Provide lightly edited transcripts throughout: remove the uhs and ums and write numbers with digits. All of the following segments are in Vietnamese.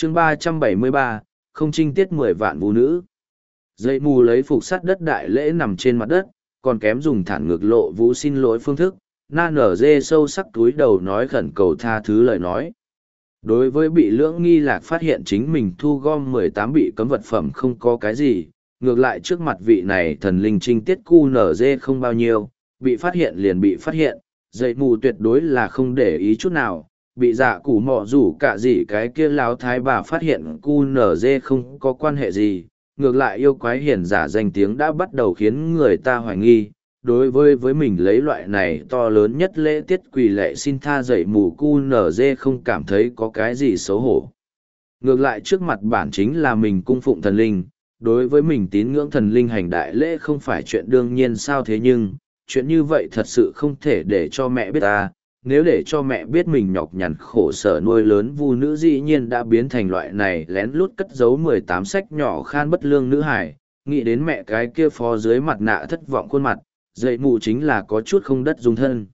chương 373, không trinh tiết 10 vạn vũ nữ. Dậy mù lấy phục sắt đất đại lễ nằm trên mặt đất, còn kém dùng thản ngược lộ vũ xin lỗi phương thức, na nở dê sâu sắc túi đầu nói khẩn cầu tha thứ lời nói. Đối với bị lưỡng nghi lạc phát hiện chính mình thu gom 18 bị cấm vật phẩm không có cái gì, ngược lại trước mặt vị này thần linh trinh tiết cu nở dê không bao nhiêu, bị phát hiện liền bị phát hiện, dậy mù tuyệt đối là không để ý chút nào, bị dạ củ mọ rủ cả gì cái kia láo thái bà phát hiện cu nở dê không có quan hệ gì, ngược lại yêu quái hiển giả danh tiếng đã bắt đầu khiến người ta hoài nghi. Đối với mình lấy loại này to lớn nhất lễ tiết quỳ lệ xin tha dậy mù cu nở dê không cảm thấy có cái gì xấu hổ. Ngược lại trước mặt bản chính là mình cung phụng thần linh, đối với mình tín ngưỡng thần linh hành đại lễ không phải chuyện đương nhiên sao thế nhưng, chuyện như vậy thật sự không thể để cho mẹ biết ta. Nếu để cho mẹ biết mình nhọc nhằn khổ sở nuôi lớn vu nữ dĩ nhiên đã biến thành loại này lén lút cất giấu 18 sách nhỏ khan bất lương nữ hải, nghĩ đến mẹ cái kia phó dưới mặt nạ thất vọng khuôn mặt, dậy mù chính là có chút không đất dung thân.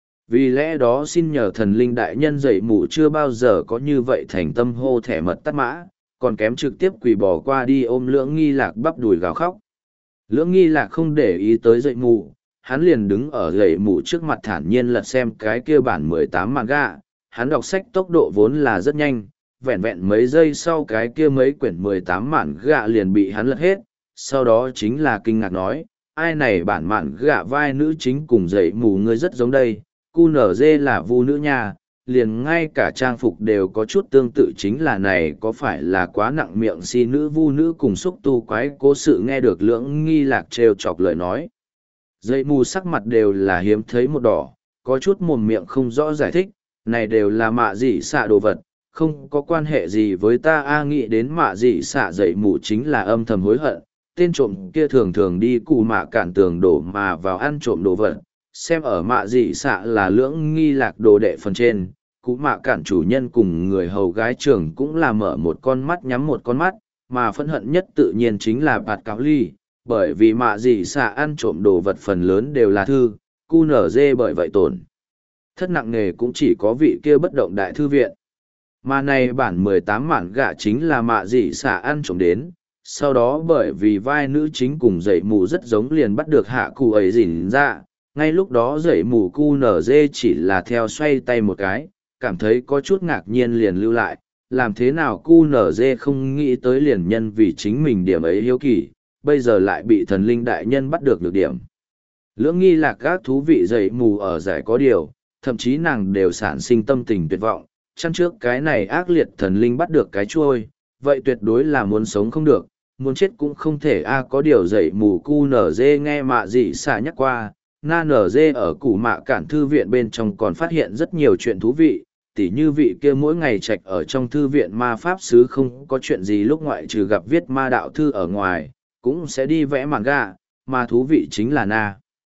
Vì lẽ đó xin nhờ thần linh đại nhân dậy mù chưa bao giờ có như vậy thành tâm hô thẻ mật tắt mã, còn kém trực tiếp quỳ bỏ qua đi ôm lưỡng nghi lạc bắp đùi gào khóc. Lưỡng nghi lạc không để ý tới dậy mù, hắn liền đứng ở dậy mù trước mặt thản nhiên lật xem cái kia bản 18 manga, hắn đọc sách tốc độ vốn là rất nhanh, vẹn vẹn mấy giây sau cái kia mấy quyển 18 manga liền bị hắn lật hết, sau đó chính là kinh ngạc nói, ai này bản mạn gạ vai nữ chính cùng dậy mù ngươi rất giống đây, cu nở dê là vu nữ nha, liền ngay cả trang phục đều có chút tương tự chính là này có phải là quá nặng miệng si nữ vu nữ cùng xúc tu quái cố sự nghe được lưỡng nghi lạc trêu chọc lời nói. Dậy mù sắc mặt đều là hiếm thấy một đỏ, có chút mồm miệng không rõ giải thích, này đều là mạ dị xạ đồ vật, không có quan hệ gì với ta a nghĩ đến mạ dị xạ dậy mù chính là âm thầm hối hận. Tên trộm kia thường thường đi cụ mạ cản tường đổ mà vào ăn trộm đồ vật, xem ở mạ dị xạ là lưỡng nghi lạc đồ đệ phần trên, cụ mạ cản chủ nhân cùng người hầu gái trưởng cũng là mở một con mắt nhắm một con mắt, mà phẫn hận nhất tự nhiên chính là bạt cáo ly, bởi vì mạ dị xạ ăn trộm đồ vật phần lớn đều là thư, cu nở dê bởi vậy tổn. Thất nặng nề cũng chỉ có vị kia bất động đại thư viện. Mà này bản 18 mạn gạ chính là mạ dị xạ ăn trộm đến. Sau đó bởi vì vai nữ chính cùng dậy mù rất giống liền bắt được hạ cụ ấy dỉn ra, ngay lúc đó dậy mù cu nở dê chỉ là theo xoay tay một cái, cảm thấy có chút ngạc nhiên liền lưu lại, làm thế nào cu nở dê không nghĩ tới liền nhân vì chính mình điểm ấy hiếu kỳ, bây giờ lại bị thần linh đại nhân bắt được điểm. Lưỡng nghi lạc gác thú vị dậy mù ở giải có điều, thậm chí nàng đều sản sinh tâm tình tuyệt vọng, chăn trước cái này ác liệt thần linh bắt được cái chuôi, vậy tuyệt đối là muốn sống không được. Muốn chết cũng không thể a có điều dậy mù cu nở dê nghe mạ dị xạ nhắc qua, na nở dê ở củ mạ cản thư viện bên trong còn phát hiện rất nhiều chuyện thú vị, tỉ như vị kia mỗi ngày trạch ở trong thư viện ma pháp sứ không có chuyện gì lúc ngoại trừ gặp viết ma đạo thư ở ngoài, cũng sẽ đi vẽ mảng gà, mà thú vị chính là na.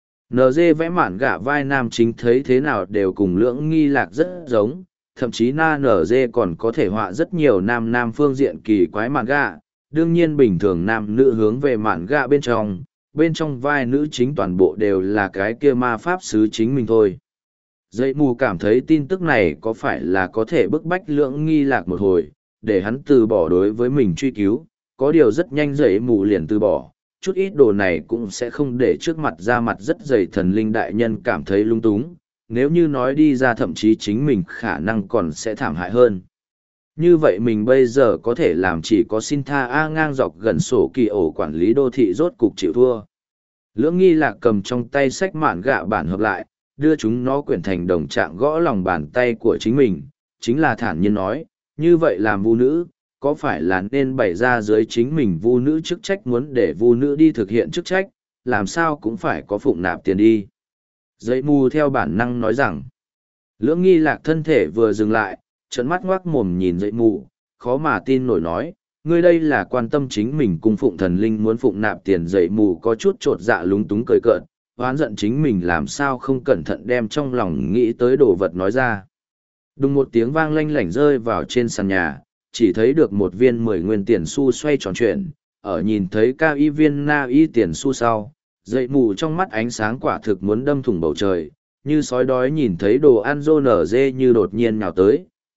Nở dê vẽ mảng gà vai nam chính thấy thế nào đều cùng lưỡng nghi lạc rất giống, thậm chí na nở dê còn có thể họa rất nhiều nam phương diện kỳ quái mảng gà. Đương nhiên bình thường nam nữ hướng về mạn gạ bên trong vai nữ chính toàn bộ đều là cái kia ma pháp sứ chính mình thôi. Dậy mù cảm thấy tin tức này có phải là có thể bức bách lưỡng nghi lạc một hồi, để hắn từ bỏ đối với mình truy cứu, có điều rất nhanh dậy mù liền từ bỏ, chút ít đồ này cũng sẽ không để trước mặt ra mặt rất dày thần linh đại nhân cảm thấy lung túng, nếu như nói đi ra thậm chí chính mình khả năng còn sẽ thảm hại hơn. Như vậy mình bây giờ có thể làm chỉ có xin tha A ngang dọc gần sổ kỳ ổ quản lý đô thị rốt cục chịu thua. Lưỡng nghi lạc cầm trong tay sách mạn gạ bản hợp lại, đưa chúng nó quyển thành đồng trạng gõ lòng bàn tay của chính mình, chính là thản nhiên nói, như vậy làm vu nữ, có phải là nên bày ra dưới chính mình vu nữ chức trách muốn để vu nữ đi thực hiện chức trách, làm sao cũng phải có phụng nạp tiền đi. Dậy mù theo bản năng nói rằng, lưỡng nghi lạc thân thể vừa dừng lại, trợn mắt ngoác mồm nhìn dậy mù, khó mà tin nổi nói, ngươi đây là quan tâm chính mình cung phụng thần linh muốn phụng nạp tiền. Dậy mù có chút trột dạ lúng túng cười cợt, oán giận chính mình làm sao không cẩn thận đem trong lòng nghĩ tới đồ vật nói ra. Đùng một tiếng vang lanh lảnh rơi vào trên sàn nhà, chỉ thấy được một viên 10 nguyên tiền xu xoay tròn chuyển, ở nhìn thấy cao y viên na y tiền xu sau, dậy mù trong mắt ánh sáng quả thực muốn đâm thủng bầu trời, như sói đói nhìn thấy đồ ăn rô nở dê như đột nhiên nhào tới.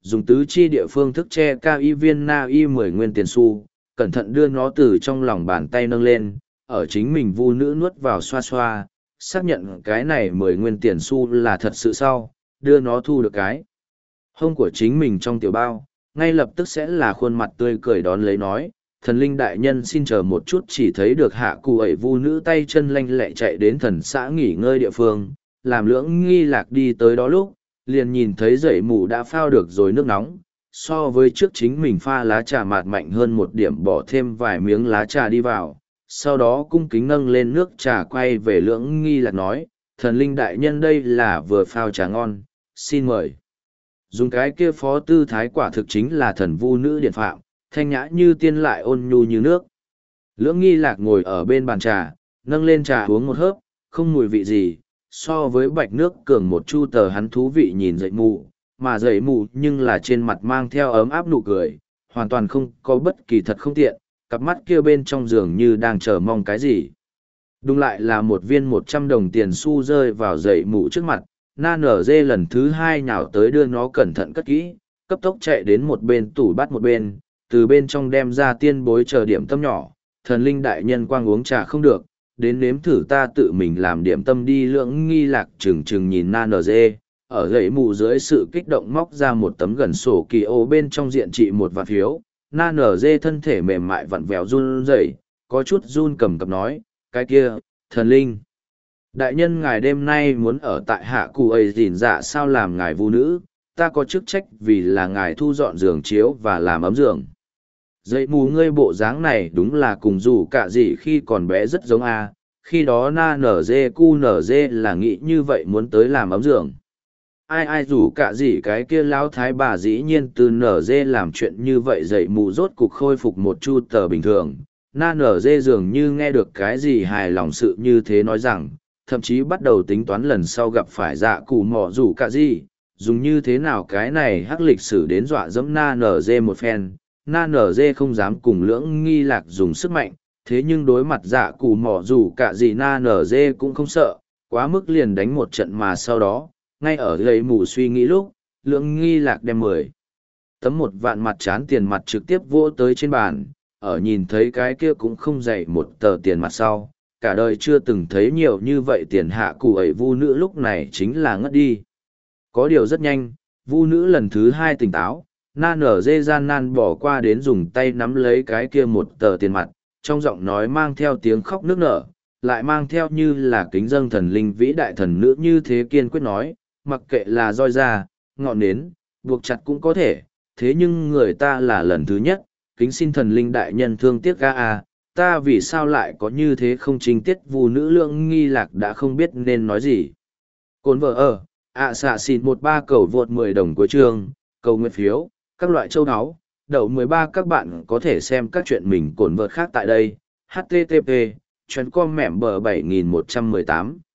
dùng tứ chi địa phương thức che cao y viên na y 10 nguyên tiền xu, cẩn thận đưa nó từ trong lòng bàn tay nâng lên, ở chính mình vu nữ nuốt vào xoa xoa, xác nhận cái này 10 nguyên tiền xu là thật sự sau, đưa nó thu được cái hông của chính mình trong tiểu bao, ngay lập tức sẽ là khuôn mặt tươi cười đón lấy nói, thần linh đại nhân xin chờ một chút, chỉ thấy được hạ cụ ẩy vu nữ tay chân lanh lẹ chạy đến thần xã nghỉ ngơi địa phương, làm lưỡng nghi lạc đi tới đó lúc, liền nhìn thấy dậy mù đã phao được rồi nước nóng, so với trước chính mình pha lá trà mạt mạnh hơn một điểm, bỏ thêm vài miếng lá trà đi vào, sau đó cung kính nâng lên nước trà quay về lưỡng nghi lạc nói, thần linh đại nhân đây là vừa phao trà ngon, xin mời. Dùng cái kia phó tư thái quả thực chính là thần vu nữ điện phạm, thanh nhã như tiên lại ôn nhu như nước. Lưỡng nghi lạc ngồi ở bên bàn trà, nâng lên trà uống một hớp, không mùi vị gì, so với bạch nước cường một chu tờ hắn thú vị nhìn dậy mù, mà dậy mù nhưng là trên mặt mang theo ấm áp nụ cười, hoàn toàn không có bất kỳ thật không tiện, cặp mắt kia bên trong giường như đang chờ mong cái gì. Đúng lại là một viên 100 đồng tiền xu rơi vào dậy mù trước mặt, na nở dê lần thứ hai nhào tới đưa nó cẩn thận cất kỹ, cấp tốc chạy đến một bên tủ bắt một bên, từ bên trong đem ra tiên bối chờ điểm tâm nhỏ, thần linh đại nhân quang uống trà không được, đến nếm thử ta tự mình làm điểm tâm đi. Lưỡng nghi lạc trừng trừng nhìn na nở dê, ở gậy mù dưới sự kích động móc ra một tấm gần sổ kỳ ô bên trong diện trị một vạn phiếu, na nở dê thân thể mềm mại vặn vẹo run rẩy, có chút run cầm cập nói, cái kia, thần linh. Đại nhân ngài đêm nay muốn ở tại hạ cụ ấy dìn dạ sao làm ngài vu nữ, ta có chức trách vì là ngài thu dọn giường chiếu và làm ấm giường. Dậy mù ngươi bộ dáng này đúng là cùng dù cả gì khi còn bé rất giống a. Khi đó na nở dê cu nở dê là nghĩ như vậy muốn tới làm ấm giường. Ai dù cả gì cái kia lão thái bà dĩ nhiên từ nở dê làm chuyện như vậy, dậy mù rốt cục khôi phục một chu tờ bình thường. Na nở dê dường như nghe được cái gì hài lòng sự như thế nói rằng, thậm chí bắt đầu tính toán lần sau gặp phải dạ cụ mỏ rủ cả gì, dùng như thế nào cái này hắc lịch sử đến dọa dẫm na nở dê một phen. Na nở dê không dám cùng lưỡng nghi lạc dùng sức mạnh, thế nhưng đối mặt dạ cụ mỏ rủ cả gì na nở dê cũng không sợ, quá mức liền đánh một trận, mà sau đó, ngay ở lấy mù suy nghĩ lúc, lưỡng nghi lạc đem 10 tấm 1 vạn mặt trán tiền mặt trực tiếp vỗ tới trên bàn, ở nhìn thấy cái kia cũng không dày một tờ tiền mặt sau, cả đời chưa từng thấy nhiều như vậy tiền hạ cụ ấy vu nữ lúc này chính là ngất đi. Có điều rất nhanh, vu nữ lần thứ 2 tỉnh táo, na nở dê gian nan bỏ qua đến dùng tay nắm lấy cái kia 1 tờ tiền mặt, trong giọng nói mang theo tiếng khóc nức nở, lại mang theo như là kính dâng thần linh vĩ đại thần nữ như thế kiên quyết nói, mặc kệ là roi da, ngọn nến, buộc chặt cũng có thể, thế nhưng người ta là lần thứ nhất, kính xin thần linh đại nhân thương tiếc ga ta vì sao lại có như thế không chính tiết. Vu nữ lượng nghi lạc đã không biết nên nói gì. Cồn vợ ở, xạ xịt 13 cầu vượt 10 đồng của trường, cầu nguyện phiếu, các loại châu áo, đậu 13. Các bạn có thể xem các chuyện mình cồn vợt khác tại đây. http://com mẻm bờ 7118